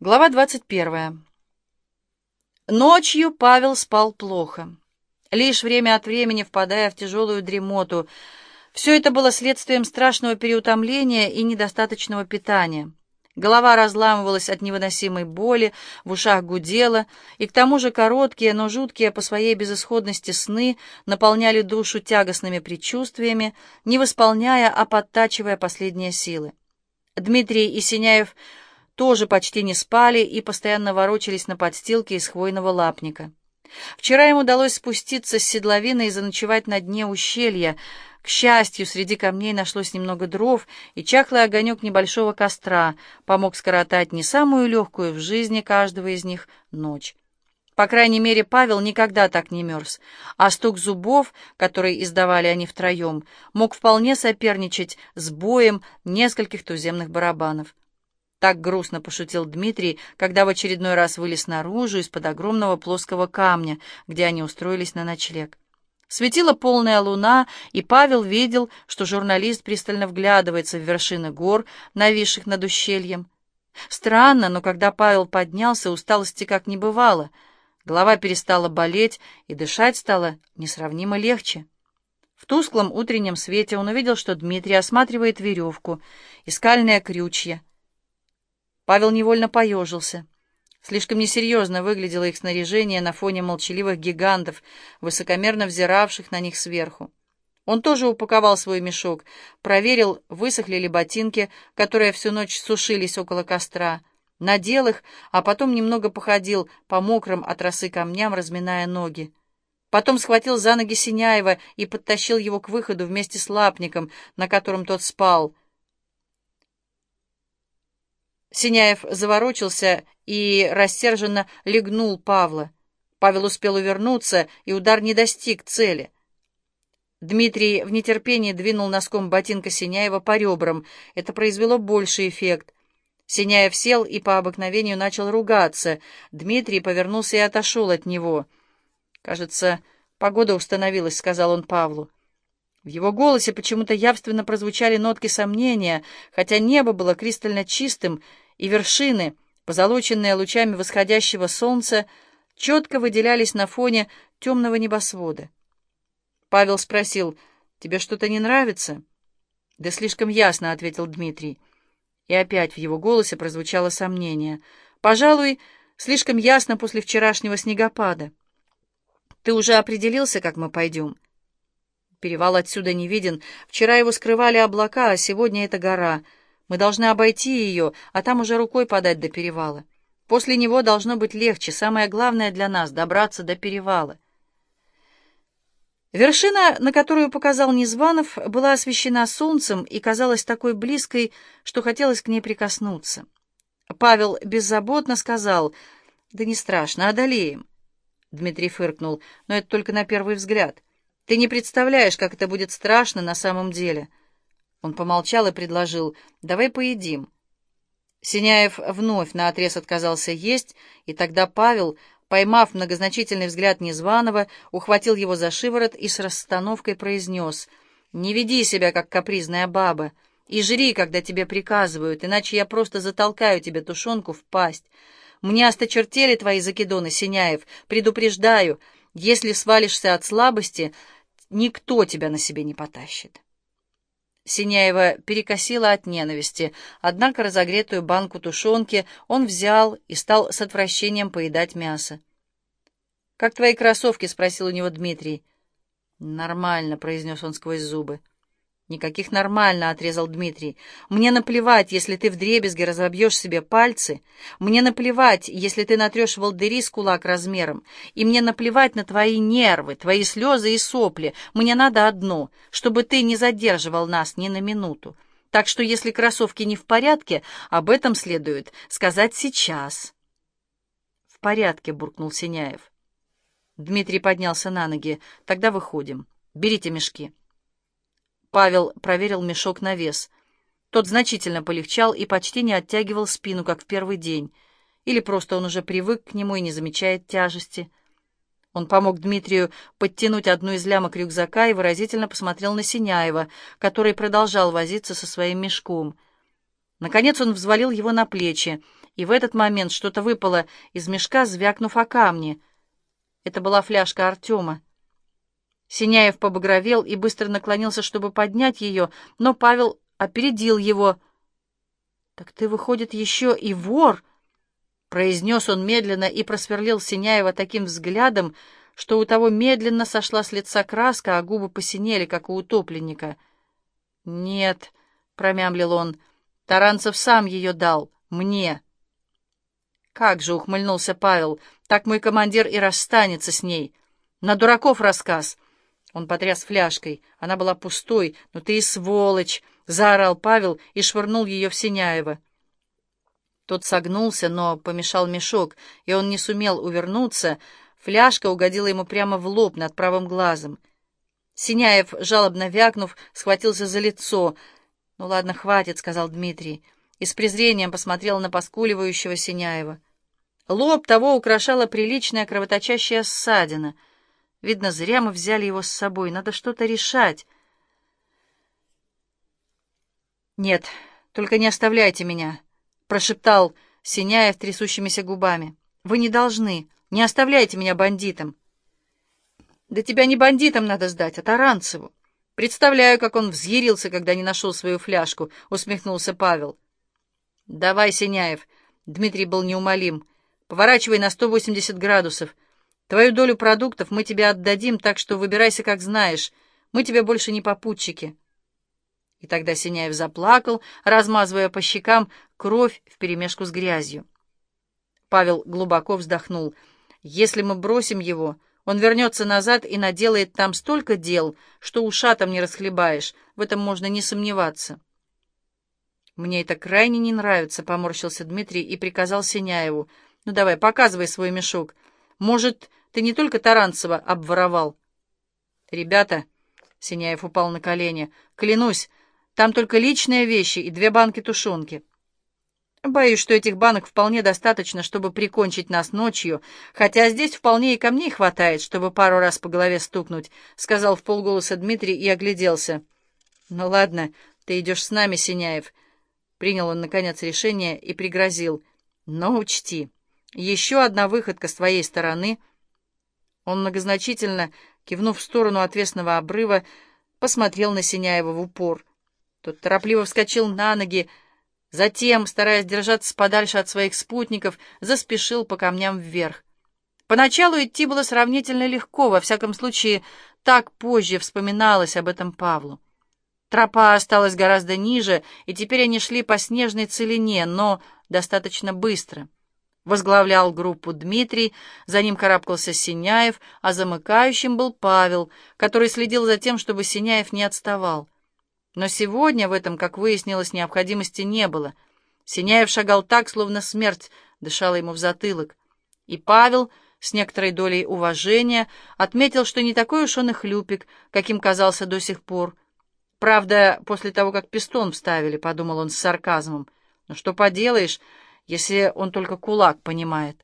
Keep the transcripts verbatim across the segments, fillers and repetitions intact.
Глава двадцать первая. Ночью Павел спал плохо, лишь время от времени впадая в тяжелую дремоту. Все это было следствием страшного переутомления и недостаточного питания. Голова разламывалась от невыносимой боли, в ушах гудело, и к тому же короткие, но жуткие по своей безысходности сны наполняли душу тягостными предчувствиями, не восполняя, а подтачивая последние силы. Дмитрий и Синяев тоже почти не спали и постоянно ворочались на подстилке из хвойного лапника. Вчера им удалось спуститься с седловины и заночевать на дне ущелья. К счастью, среди камней нашлось немного дров, и чахлый огонек небольшого костра помог скоротать не самую легкую в жизни каждого из них ночь. По крайней мере, Павел никогда так не мерз, а стук зубов, который издавали они втроем, мог вполне соперничать с боем нескольких туземных барабанов. Так грустно пошутил Дмитрий, когда в очередной раз вылез наружу из-под огромного плоского камня, где они устроились на ночлег. Светила полная луна, и Павел видел, что журналист пристально вглядывается в вершины гор, нависших над ущельем. Странно, но когда Павел поднялся, усталости как не бывало. Голова перестала болеть, и дышать стало несравнимо легче. В тусклом утреннем свете он увидел, что Дмитрий осматривает веревку и скальные крючья. Павел невольно поежился. Слишком несерьезно выглядело их снаряжение на фоне молчаливых гигантов, высокомерно взиравших на них сверху. Он тоже упаковал свой мешок, проверил, высохли ли ботинки, которые всю ночь сушились около костра, надел их, а потом немного походил по мокрым от росы камням, разминая ноги. Потом схватил за ноги Синяева и подтащил его к выходу вместе с лапником, на котором тот спал. Синяев заворочился и рассерженно легнул Павла. Павел успел увернуться, и удар не достиг цели. Дмитрий в нетерпении двинул носком ботинка Синяева по ребрам. Это произвело больший эффект. Синяев сел и по обыкновению начал ругаться. Дмитрий повернулся и отошел от него. «Кажется, погода установилась», — сказал он Павлу. В его голосе почему-то явственно прозвучали нотки сомнения, хотя небо было кристально чистым, и вершины, позолоченные лучами восходящего солнца, четко выделялись на фоне темного небосвода. Павел спросил: «Тебе что-то не нравится?» «Да слишком ясно», — ответил Дмитрий. И опять в его голосе прозвучало сомнение. «Пожалуй, слишком ясно после вчерашнего снегопада. Ты уже определился, как мы пойдем?» «Перевал отсюда не виден. Вчера его скрывали облака, а сегодня это гора. Мы должны обойти ее, а там уже рукой подать до перевала. После него должно быть легче. Самое главное для нас — добраться до перевала». Вершина, на которую показал Незванов, была освещена солнцем и казалась такой близкой, что хотелось к ней прикоснуться. Павел беззаботно сказал: «Да не страшно, одолеем». Дмитрий фыркнул: «Но это только на первый взгляд. Ты не представляешь, как это будет страшно на самом деле». Он помолчал и предложил: «Давай поедим». Синяев вновь наотрез отказался есть, и тогда Павел, поймав многозначительный взгляд Незваного, ухватил его за шиворот и с расстановкой произнес: «Не веди себя, как капризная баба, и жри, когда тебе приказывают, иначе я просто затолкаю тебе тушенку в пасть. Мне осточертели твои закидоны, Синяев, предупреждаю, если свалишься от слабости, никто тебя на себе не потащит». Синяева перекосило от ненависти, однако разогретую банку тушенки он взял и стал с отвращением поедать мясо. «Как твои кроссовки?» — спросил у него Дмитрий. «Нормально», — произнес он сквозь зубы. «Никаких нормально», — отрезал Дмитрий. «Мне наплевать, если ты вдребезги разобьешь себе пальцы. Мне наплевать, если ты натрешь волдыри с кулак размером. И мне наплевать на твои нервы, твои слезы и сопли. Мне надо одно, чтобы ты не задерживал нас ни на минуту. Так что если кроссовки не в порядке, об этом следует сказать сейчас». «В порядке», — буркнул Синяев. Дмитрий поднялся на ноги. «Тогда выходим. Берите мешки». Павел проверил мешок на вес. Тот значительно полегчал и почти не оттягивал спину, как в первый день. Или просто он уже привык к нему и не замечает тяжести. Он помог Дмитрию подтянуть одну из лямок рюкзака и выразительно посмотрел на Синяева, который продолжал возиться со своим мешком. Наконец он взвалил его на плечи и в этот момент что-то выпало из мешка, звякнув о камни. Это была фляжка Артема. Синяев побагровел и быстро наклонился, чтобы поднять ее, но Павел опередил его. «Так ты, выходит, еще и вор?» — произнес он медленно и просверлил Синяева таким взглядом, что у того медленно сошла с лица краска, а губы посинели, как у утопленника. «Нет», — промямлил он, — «Таранцев сам ее дал. Мне». «Как же», — ухмыльнулся Павел, — «так мой командир и расстанется с ней. На дураков рассказ». Он потряс фляжкой. Она была пустой. «Ну ты и сволочь!» — заорал Павел и швырнул ее в Синяева. Тот согнулся, но помешал мешок, и он не сумел увернуться. Фляжка угодила ему прямо в лоб над правым глазом. Синяев, жалобно вякнув, схватился за лицо. «Ну ладно, хватит», — сказал Дмитрий, и с презрением посмотрел на поскуливающего Синяева. Лоб того украшала приличная кровоточащая ссадина. Видно, зря мы взяли его с собой. Надо что-то решать. «Нет, только не оставляйте меня», — прошептал Синяев трясущимися губами. «Вы не должны. Не оставляйте меня бандитом». «Да тебя не бандитам надо сдать, а Таранцеву. Представляю, как он взъярился, когда не нашел свою фляжку», — усмехнулся Павел. «Давай, Синяев», — Дмитрий был неумолим, — «поворачивай на сто восемьдесят градусов. Твою долю продуктов мы тебе отдадим, так что выбирайся, как знаешь. Мы тебе больше не попутчики». И тогда Синяев заплакал, размазывая по щекам кровь вперемешку с грязью. Павел глубоко вздохнул. «Если мы бросим его, он вернется назад и наделает там столько дел, что ушатом не расхлебаешь. В этом можно не сомневаться». «Мне это крайне не нравится», — поморщился Дмитрий и приказал Синяеву. «Ну давай, показывай свой мешок. Может, ты не только Таранцева обворовал?» «Ребята», — Синяев упал на колени, — «клянусь, там только личные вещи и две банки тушенки». «Боюсь, что этих банок вполне достаточно, чтобы прикончить нас ночью, хотя здесь вполне и камней хватает, чтобы пару раз по голове стукнуть», — сказал вполголоса Дмитрий и огляделся. «Ну ладно, ты идешь с нами, Синяев», — принял он, наконец, решение и пригрозил. «Но учти, еще одна выходка с твоей стороны». Он многозначительно, кивнув в сторону отвесного обрыва, посмотрел на Синяева в упор. Тот торопливо вскочил на ноги, затем, стараясь держаться подальше от своих спутников, заспешил по камням вверх. Поначалу идти было сравнительно легко, во всяком случае, так позже вспоминалось об этом Павлу. Тропа осталась гораздо ниже, и теперь они шли по снежной целине, но достаточно быстро. Возглавлял группу Дмитрий, за ним карабкался Синяев, а замыкающим был Павел, который следил за тем, чтобы Синяев не отставал. Но сегодня в этом, как выяснилось, необходимости не было. Синяев шагал так, словно смерть дышала ему в затылок. И Павел, с некоторой долей уважения, отметил, что не такой уж он и хлюпик, каким казался до сих пор. Правда, после того, как пистон вставили, подумал он с сарказмом. Но что поделаешь, если он только кулак понимает.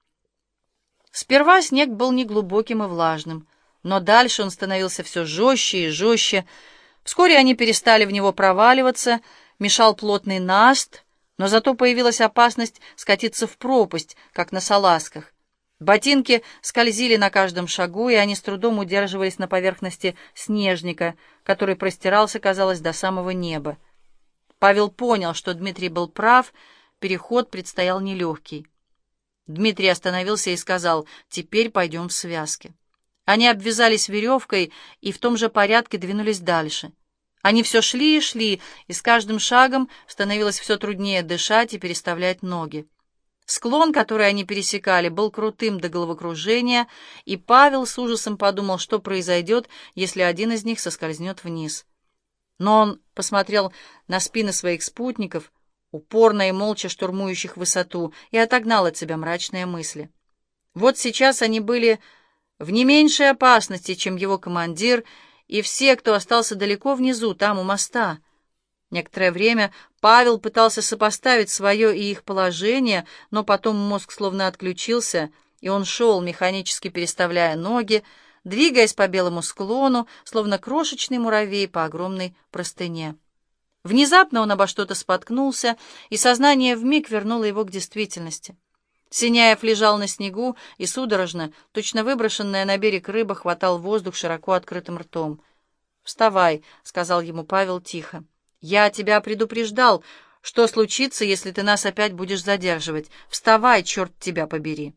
Сперва снег был неглубоким и влажным, но дальше он становился все жестче и жестче. Вскоре они перестали в него проваливаться, мешал плотный наст, но зато появилась опасность скатиться в пропасть, как на салазках. Ботинки скользили на каждом шагу, и они с трудом удерживались на поверхности снежника, который простирался, казалось, до самого неба. Павел понял, что Дмитрий был прав, переход предстоял нелегкий. Дмитрий остановился и сказал: «Теперь пойдем в связке». Они обвязались веревкой и в том же порядке двинулись дальше. Они все шли и шли, и с каждым шагом становилось все труднее дышать и переставлять ноги. Склон, который они пересекали, был крутым до головокружения, и Павел с ужасом подумал, что произойдет, если один из них соскользнет вниз. Но он посмотрел на спины своих спутников, упорно и молча штурмующих высоту, и отогнал от себя мрачные мысли. Вот сейчас они были в не меньшей опасности, чем его командир и все, кто остался далеко внизу, там, у моста. Некоторое время Павел пытался сопоставить свое и их положение, но потом мозг словно отключился, и он шел, механически переставляя ноги, двигаясь по белому склону, словно крошечный муравей по огромной простыне. Внезапно он обо что-то споткнулся, и сознание вмиг вернуло его к действительности. Синяев лежал на снегу и судорожно, точно выброшенная на берег рыба, хватал воздух широко открытым ртом. «Вставай», — сказал ему Павел тихо. «Я тебя предупреждал, что случится, если ты нас опять будешь задерживать. Вставай, черт тебя побери!»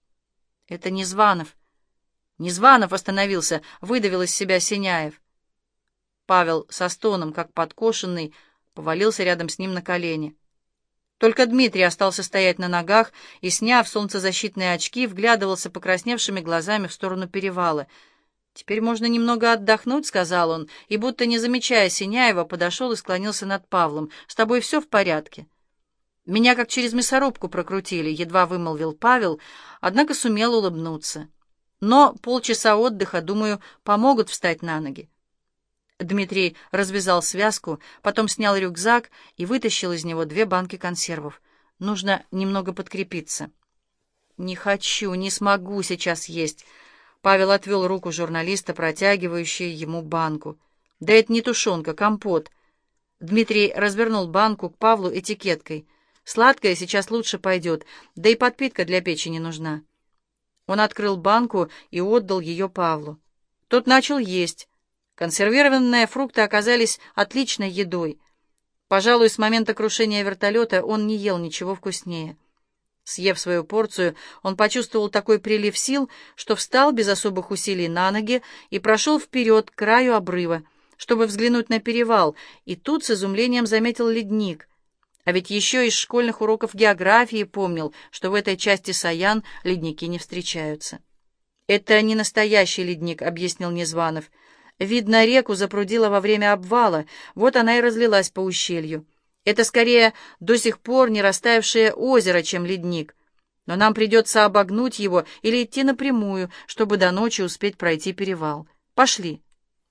«Это Незванов». «Незванов остановился», — выдавил из себя Синяев. Павел со стоном, как подкошенный, повалился рядом с ним на колени. Только Дмитрий остался стоять на ногах и, сняв солнцезащитные очки, вглядывался покрасневшими глазами в сторону перевала. «Теперь можно немного отдохнуть», — сказал он, и, будто не замечая Синяева, подошел и склонился над Павлом. «С тобой все в порядке?» «Меня как через мясорубку прокрутили», — едва вымолвил Павел, однако сумел улыбнуться. «Но полчаса отдыха, думаю, помогут встать на ноги». Дмитрий развязал связку, потом снял рюкзак и вытащил из него две банки консервов. «Нужно немного подкрепиться». «Не хочу, не смогу сейчас есть». Павел отвел руку журналиста, протягивающую ему банку. «Да это не тушенка, компот». Дмитрий развернул банку к Павлу этикеткой. «Сладкое сейчас лучше пойдет, да и подпитка для печени нужна». Он открыл банку и отдал ее Павлу. Тот начал есть. Консервированные фрукты оказались отличной едой. Пожалуй, с момента крушения вертолета он не ел ничего вкуснее. Съев свою порцию, он почувствовал такой прилив сил, что встал без особых усилий на ноги и прошел вперед к краю обрыва, чтобы взглянуть на перевал, и тут с изумлением заметил ледник. А ведь еще из школьных уроков географии помнил, что в этой части Саян ледники не встречаются. «Это не настоящий ледник», — объяснил Незванов. «Видно, реку запрудило во время обвала, вот она и разлилась по ущелью. Это скорее до сих пор не растаявшее озеро, чем ледник. Но нам придется обогнуть его или идти напрямую, чтобы до ночи успеть пройти перевал. Пошли».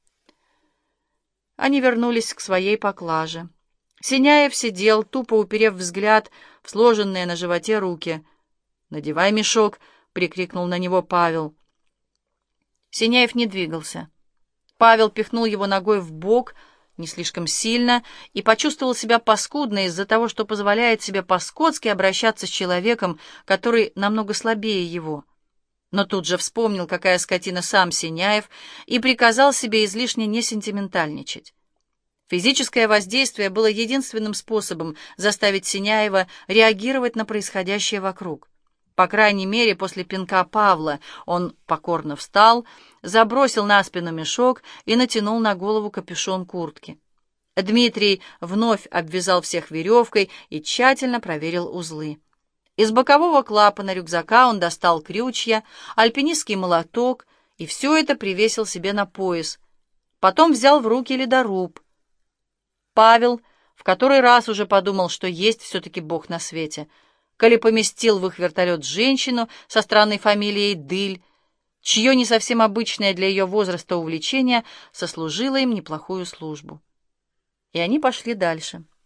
Они вернулись к своей поклаже. Синяев сидел, тупо уперев взгляд в сложенные на животе руки. «Надевай мешок!» — прикрикнул на него Павел. Синяев не двигался. Павел пихнул его ногой в бок, не слишком сильно, и почувствовал себя паскудно из-за того, что позволяет себе по-скотски обращаться с человеком, который намного слабее его. Но тут же вспомнил, какая скотина сам Синяев, и приказал себе излишне не сентиментальничать. Физическое воздействие было единственным способом заставить Синяева реагировать на происходящее вокруг. По крайней мере, после пинка Павла он покорно встал, забросил на спину мешок и натянул на голову капюшон куртки. Дмитрий вновь обвязал всех веревкой и тщательно проверил узлы. Из бокового клапана рюкзака он достал крючья, альпинистский молоток и все это привесил себе на пояс. Потом взял в руки ледоруб. Павел в который раз уже подумал, что есть все-таки Бог на свете, коли поместил в их вертолет женщину со странной фамилией Дыль, чье не совсем обычное для ее возраста увлечение сослужило им неплохую службу. И они пошли дальше.